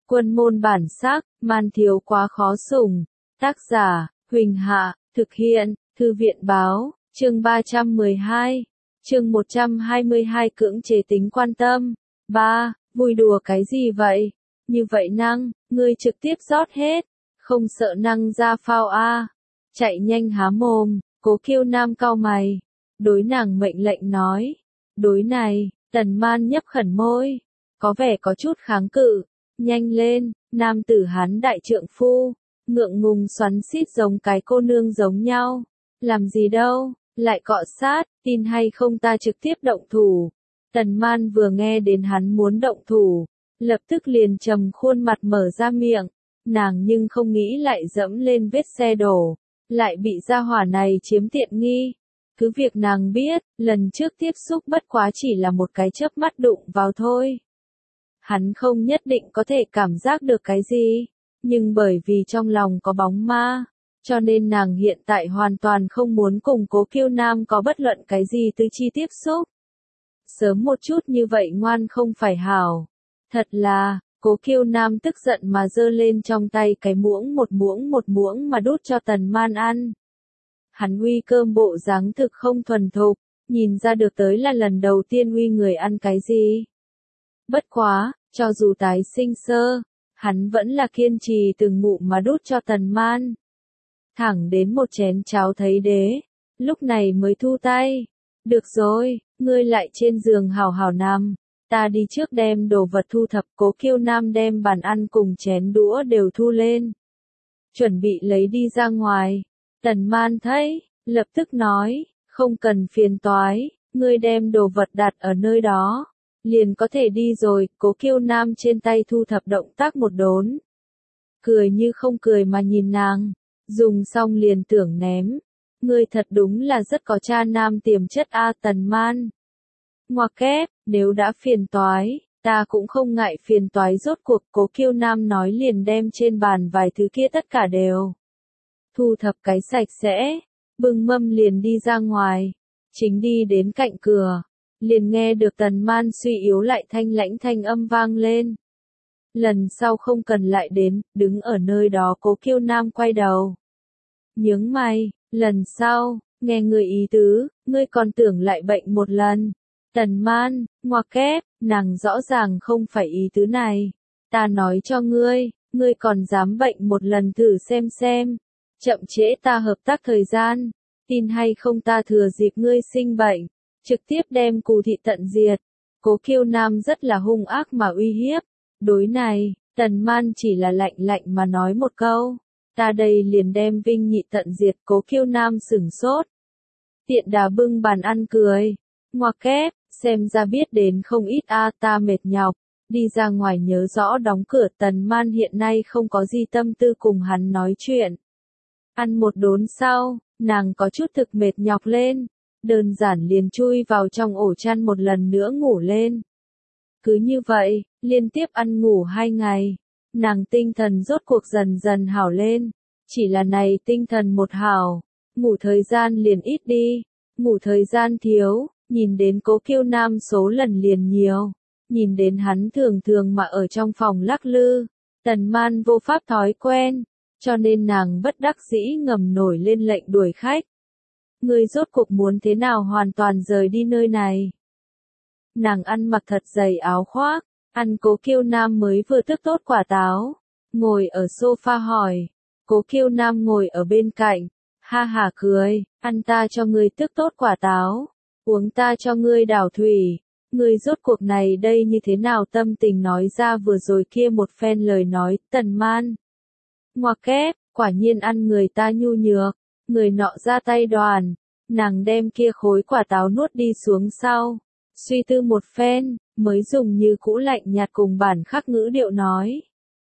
Quân môn bản sắc, man thiếu quá khó sủng. Tác giả, Huỳnh Hạ, thực hiện, Thư viện báo, chương 312, chương 122 cưỡng chế tính quan tâm. 3. Vui đùa cái gì vậy? Như vậy năng, ngươi trực tiếp rót hết, không sợ năng ra phao a. Chạy nhanh há mồm, Cố Kiêu Nam cau mày, đối nàng mệnh lệnh nói. Đối này, Tần Man nhấp khẩn môi, có vẻ có chút kháng cự. Nhanh lên, nam tử Hán đại trượng phu, ngượng ngùng xoắn xít giống cái cô nương giống nhau. Làm gì đâu, lại cọ sát, tin hay không ta trực tiếp động thủ. Tần Man vừa nghe đến hắn muốn động thủ, lập tức liền trầm khuôn mặt mở ra miệng. Nàng nhưng không nghĩ lại dẫm lên vết xe đổ, lại bị gia hỏa này chiếm tiện nghi. Cứ việc nàng biết, lần trước tiếp xúc bất quá chỉ là một cái chớp mắt đụng vào thôi. Hắn không nhất định có thể cảm giác được cái gì, nhưng bởi vì trong lòng có bóng ma, cho nên nàng hiện tại hoàn toàn không muốn cùng Cố Kiêu Nam có bất luận cái gì tư chi tiếp xúc. Sớm một chút như vậy ngoan không phải hảo. Thật là, Cố Kiêu Nam tức giận mà giơ lên trong tay cái muỗng một muỗng mà đút cho Tần Man ăn. Hắn uy cơm bộ dáng thực không thuần thục, nhìn ra được tới là lần đầu tiên uy người ăn cái gì. Bất quá, cho dù tái sinh sơ, hắn vẫn là kiên trì từng ngụm mà đút cho Tần Man. Thẳng đến một chén cháo thấy đế, lúc này mới thu tay. Được rồi, ngươi lại trên giường hào hào nằm, ta đi trước đem đồ vật thu thập. Cố Kiêu Nam đem bàn ăn cùng chén đũa đều thu lên, chuẩn bị lấy đi ra ngoài. Tần Man thấy, lập tức nói, không cần phiền toái, ngươi đem đồ vật đặt ở nơi đó, liền có thể đi rồi. Cố Kiêu Nam trên tay thu thập động tác một đốn, cười như không cười mà nhìn nàng, dùng xong liền tưởng ném. Ngươi thật đúng là rất có cha nam tiềm chất a. Tần Man ngoặc kép, nếu đã phiền toái, ta cũng không ngại phiền toái. Rốt cuộc Cố Kiêu Nam nói liền đem trên bàn vài thứ kia tất cả đều thu thập cái sạch sẽ, bưng mâm liền đi ra ngoài. Chính đi đến cạnh cửa, liền nghe được Tần Man suy yếu lại thanh lãnh thanh âm vang lên. Lần sau không cần lại đến. Đứng ở nơi đó Cố Kiêu Nam quay đầu, nhướng mày, lần sau, nghe người ý tứ, ngươi còn tưởng lại bệnh một lần. Tần Man ngoặc kép, nàng rõ ràng không phải ý tứ này. Ta nói cho ngươi, ngươi còn dám bệnh một lần thử xem. Chậm trễ ta hợp tác thời gian, tin hay không ta thừa dịp ngươi sinh bệnh, trực tiếp đem Cù thị tận diệt. Cố Kiêu Nam rất là hung ác mà uy hiếp. Đối này, Tần Man chỉ là lạnh lạnh mà nói một câu, ta đây liền đem Vinh Nhị tận diệt. Cố Kiêu Nam sửng sốt, tiện đà bưng bàn ăn cười, ngoặc kép, xem ra biết đến không ít a. Ta mệt nhọc, đi ra ngoài nhớ rõ đóng cửa. Tần Man hiện nay không có gì tâm tư cùng hắn nói chuyện. Ăn một đốn sau, nàng có chút thực mệt nhọc lên, đơn giản liền chui vào trong ổ chăn một lần nữa ngủ lên. Cứ như vậy, liên tiếp ăn ngủ 2 ngày, nàng tinh thần rốt cuộc dần dần hảo lên. Chỉ là này tinh thần một hảo, ngủ thời gian liền ít đi, ngủ thời gian thiếu, nhìn đến Cố Kiêu Nam số lần liền nhiều, nhìn đến hắn thường thường mà ở trong phòng lắc lư, Tần Man vô pháp thói quen, cho nên nàng bất đắc dĩ ngầm nổi lên lệnh đuổi khách. Ngươi rốt cuộc muốn thế nào hoàn toàn rời đi nơi này? Nàng ăn mặc thật dày áo khoác, ăn Cố Kiêu Nam mới vừa tước tốt quả táo, ngồi ở sofa hỏi. Cố Kiêu Nam ngồi ở bên cạnh, ha hả cười, ăn ta cho ngươi tước tốt quả táo, uống ta cho ngươi đảo thủy. Ngươi rốt cuộc này đây như thế nào? Tâm tình nói ra vừa rồi kia một phen lời nói. Tần Man ngoặc kép, quả nhiên ăn người ta nhu nhược, người nọ ra tay đoàn. Nàng đem kia khối quả táo nuốt đi xuống sau, suy tư một phen, mới dùng như cũ lạnh nhạt cùng bản khắc ngữ điệu nói.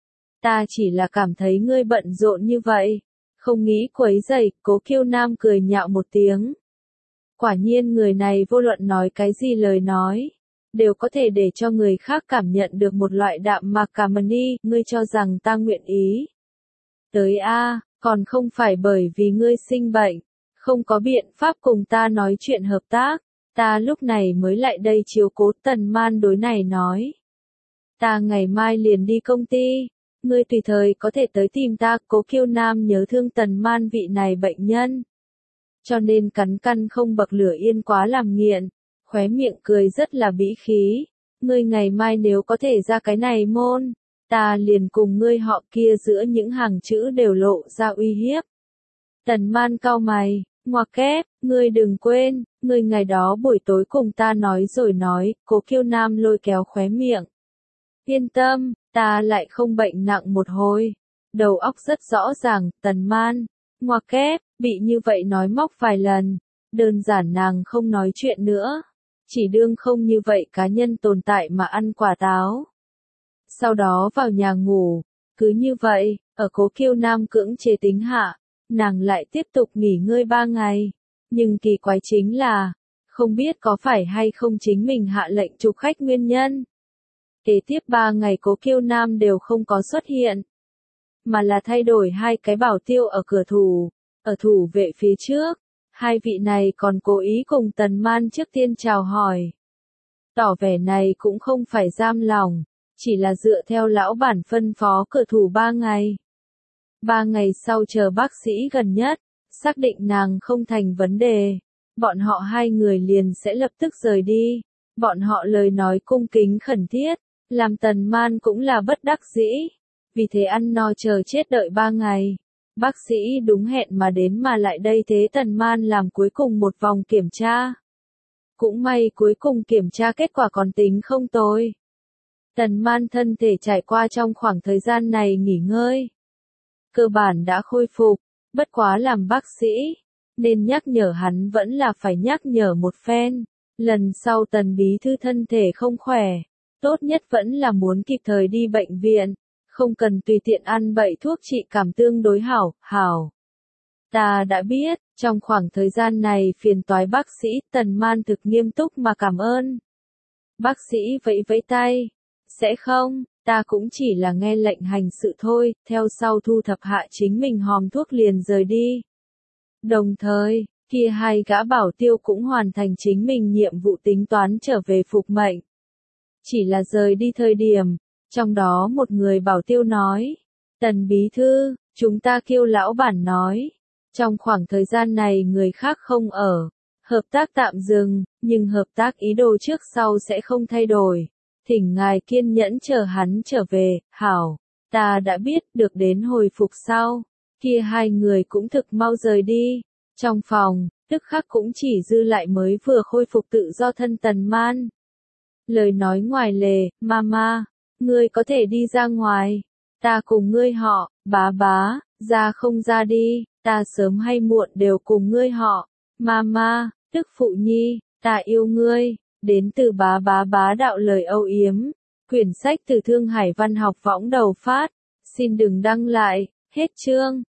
Ta chỉ là cảm thấy ngươi bận rộn như vậy, không nghĩ quấy rầy. Cố Kiêu Nam cười nhạo một tiếng. Quả nhiên người này vô luận nói cái gì lời nói, đều có thể để cho người khác cảm nhận được một loại đạm mạc cảm ơn. Ngươi cho rằng ta nguyện ý tới a? Còn không phải bởi vì ngươi sinh bệnh, không có biện pháp cùng ta nói chuyện hợp tác, ta lúc này mới lại đây chiếu cố. Tần Man đối này nói. Ta ngày mai liền đi công ty, ngươi tùy thời có thể tới tìm ta. Cố Kiêu Nam nhớ thương Tần Man vị này bệnh nhân, cho nên cắn căn không bậc lửa yên quá làm nghiện, khóe miệng cười rất là bĩ khí. Ngươi ngày mai nếu có thể ra cái này môn, ta liền cùng ngươi họ kia giữa những hàng chữ đều lộ ra uy hiếp. Tần Man cau mày, ngoặc kép, ngươi đừng quên, ngươi ngày đó buổi tối cùng ta nói rồi nói. Cố Kiêu Nam lôi kéo khóe miệng. Yên tâm, ta lại không bệnh nặng một hồi. Đầu óc rất rõ ràng. Tần Man, ngoặc kép, bị như vậy nói móc vài lần, đơn giản nàng không nói chuyện nữa, chỉ đương không như vậy cá nhân tồn tại mà ăn quả táo. Sau đó vào nhà ngủ, cứ như vậy, ở Cố Kiêu Nam cưỡng chế tính hạ, nàng lại tiếp tục nghỉ ngơi 3 ngày. Nhưng kỳ quái chính là, không biết có phải hay không chính mình hạ lệnh trục khách nguyên nhân. Kế tiếp 3 ngày Cố Kiêu Nam đều không có xuất hiện, mà là thay đổi 2 cái bảo tiêu ở cửa thủ, ở thủ vệ phía trước. 2 vị này còn cố ý cùng Tần Man trước tiên chào hỏi. Tỏ vẻ này cũng không phải giam lòng, chỉ là dựa theo lão bản phân phó cửa thủ 3 ngày. 3 ngày sau chờ bác sĩ gần nhất, xác định nàng không thành vấn đề, bọn họ 2 người liền sẽ lập tức rời đi. Bọn họ lời nói cung kính khẩn thiết, làm Tần Man cũng là bất đắc dĩ, vì thế ăn no chờ chết đợi 3 ngày. Bác sĩ đúng hẹn mà đến mà lại đây thế Tần Man làm cuối cùng một vòng kiểm tra. Cũng may cuối cùng kiểm tra kết quả còn tính không tồi. Tần Man thân thể trải qua trong khoảng thời gian này nghỉ ngơi, cơ bản đã khôi phục, bất quá làm bác sĩ, nên nhắc nhở hắn vẫn là phải nhắc nhở một phen. Lần sau Tần bí thư thân thể không khỏe, tốt nhất vẫn là muốn kịp thời đi bệnh viện, không cần tùy tiện ăn bậy thuốc trị cảm tương đối hảo. Ta đã biết, trong khoảng thời gian này phiền toái bác sĩ. Tần Man thực nghiêm túc mà cảm ơn. Bác sĩ vẫy vẫy tay, sẽ không, ta cũng chỉ là nghe lệnh hành sự thôi. Theo sau thu thập hạ chính mình hòm thuốc liền rời đi. Đồng thời, kia 2 gã bảo tiêu cũng hoàn thành chính mình nhiệm vụ tính toán trở về phục mệnh. Chỉ là rời đi thời điểm, trong đó một người bảo tiêu nói, Tần bí thư, chúng ta kêu lão bản nói, trong khoảng thời gian này người khác không ở, hợp tác tạm dừng, nhưng hợp tác ý đồ trước sau sẽ không thay đổi. Thỉnh ngài kiên nhẫn chờ hắn trở về. Hảo, ta đã biết. Được đến hồi phục sau, kia 2 người cũng thực mau rời đi. Trong phòng, tức khắc cũng chỉ dư lại mới vừa khôi phục tự do thân Tần Man. Lời nói ngoài lề, mama, ngươi có thể đi ra ngoài, ta cùng ngươi họ. Bá, ra không ra đi, ta sớm hay muộn đều cùng ngươi họ. Mama, tức phụ nhi, ta yêu ngươi. Đến từ bá đạo lời âu yếm. Quyển sách từ Thương Hải Văn học võng đầu phát. Xin đừng đăng lại. Hết chương.